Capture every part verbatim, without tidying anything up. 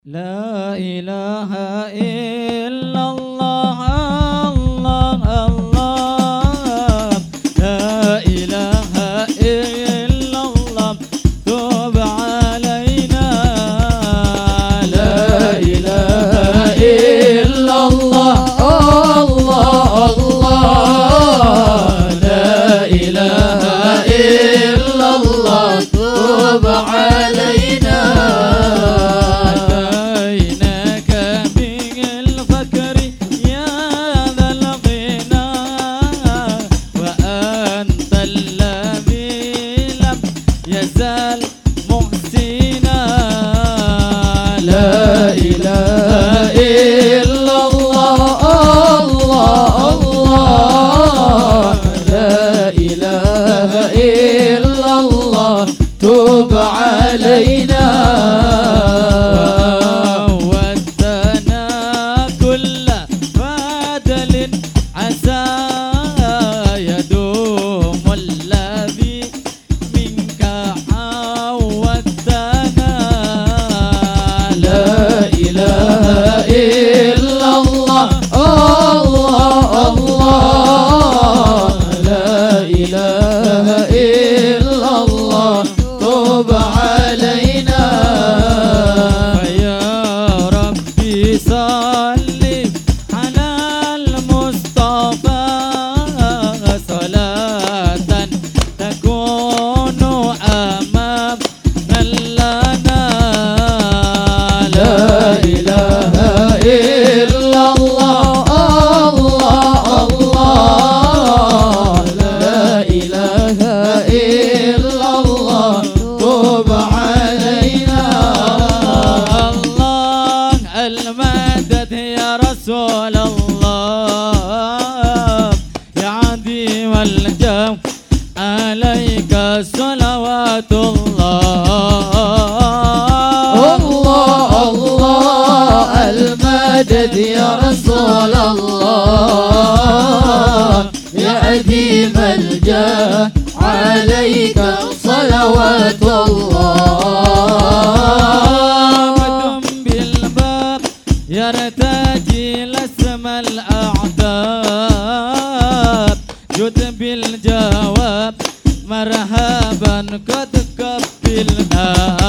La ilaha illallah, Allah, Allah. La ilaha illallah, tub alayna. La ilaha illallah, Allah, Allah. La ilaha illallah, tub alayna. يزال محسنا. لا إله إلا الله، الله، الله. لا إله إلا الله، تب علينا. ودنا كل فادل عسى يدوم الذي إلا الله، الله، الله. لا إله إلا الله، تب علينا. فيا ربي صل على المصطفى صلاة تكون أمامنا لنا. لا إله إلا الله، الله، الله. لا إله إلا الله، تب علينا. الله المدد يا رسول الله، يا عظيم الجاه عليك صلوات الله. الله، الله المدد يا رسول الله، يا أديم الجاه عليك صلوات الله. ودم بالباب يرتجي لسم الأعداد، جد بالجواب مرحبا قد قبلنا.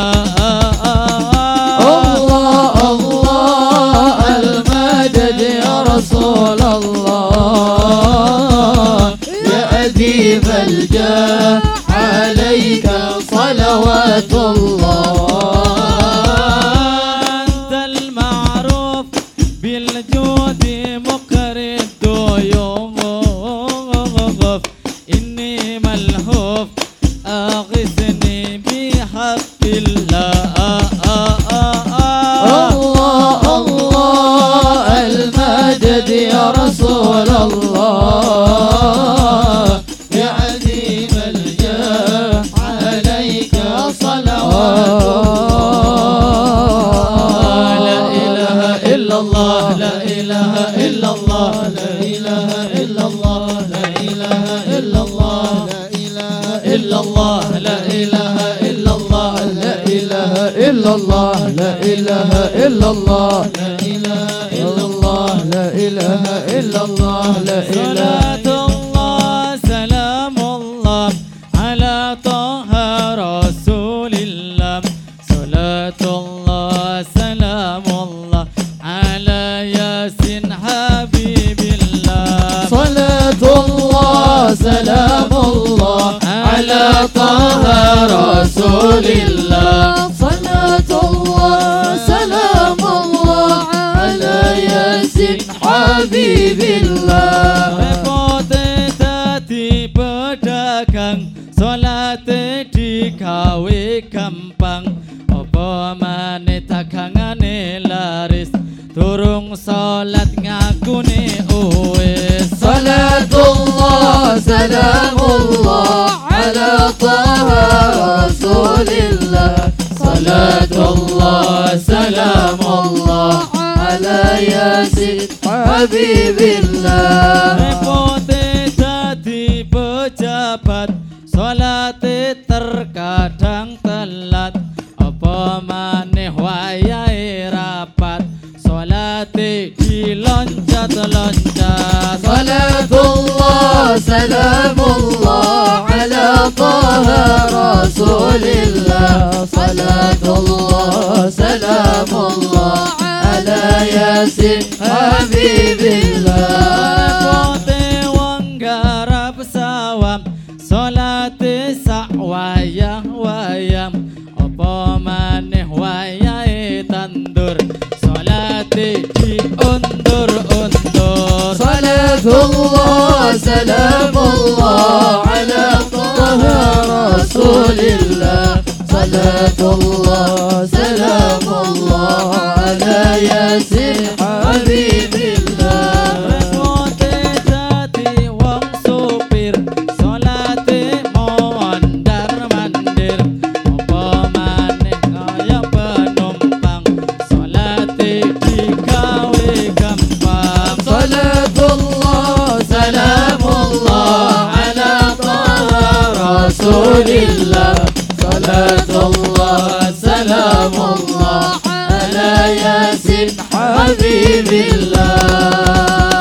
الله، الله المدد يا رسول الله، يا أديب الجاه عليك صلوات الله. أنت المعروف بالجود مقري الضيوف، إني ملهوف أغثني بحق الله. يا رسول الله، يا عظيم الجاه عليك صلوات الله. لا إله إلا الله، لا إله إلا الله، لا إله إلا الله، لا إله إلا الله، لا إله إلا الله، لا إله إلا الله، لا إله إلا الله، لا إله إلا الله، لا إله إلا الله، لا إله إلا الله، لا إله. صلاة الله سلام الله على طه رسول الله، صلاة الله سلام الله على ياسين حبيب الله. صلاة الله سلام الله على طه رسول الله، صلاة الله سلام الله على ياسين حبيب الله. Repoteti pedagang, salat digawe gampang, apa maneh dagangane laris, durung salat ngakune wis. Salatullah salamullah ala taha rasulillah, salatullah salamullah ala yasin habibillah. Repote dadi pejabat, salate terkadang telat, apa maneh wayahe ra ibarat loncat. Salatullah salamullah ala taha rasulillah. Salatullah salamullah ala yasin habibillah. Pote wong garap sawam salate sak wayah-wayah. Apa maneh wayahe tandur salate diundur-undur. Salatullah salamullah ala taha rasulillah. Salatullah salamullah ala yasin habibillah. Repote dadi wong supir salate mondar-mandir. Apa maneh kaya penumpang salate digawe gampang. Salatullah salamullah ala taha rasulillah. Salatullah salamullah ala yasin habibillah.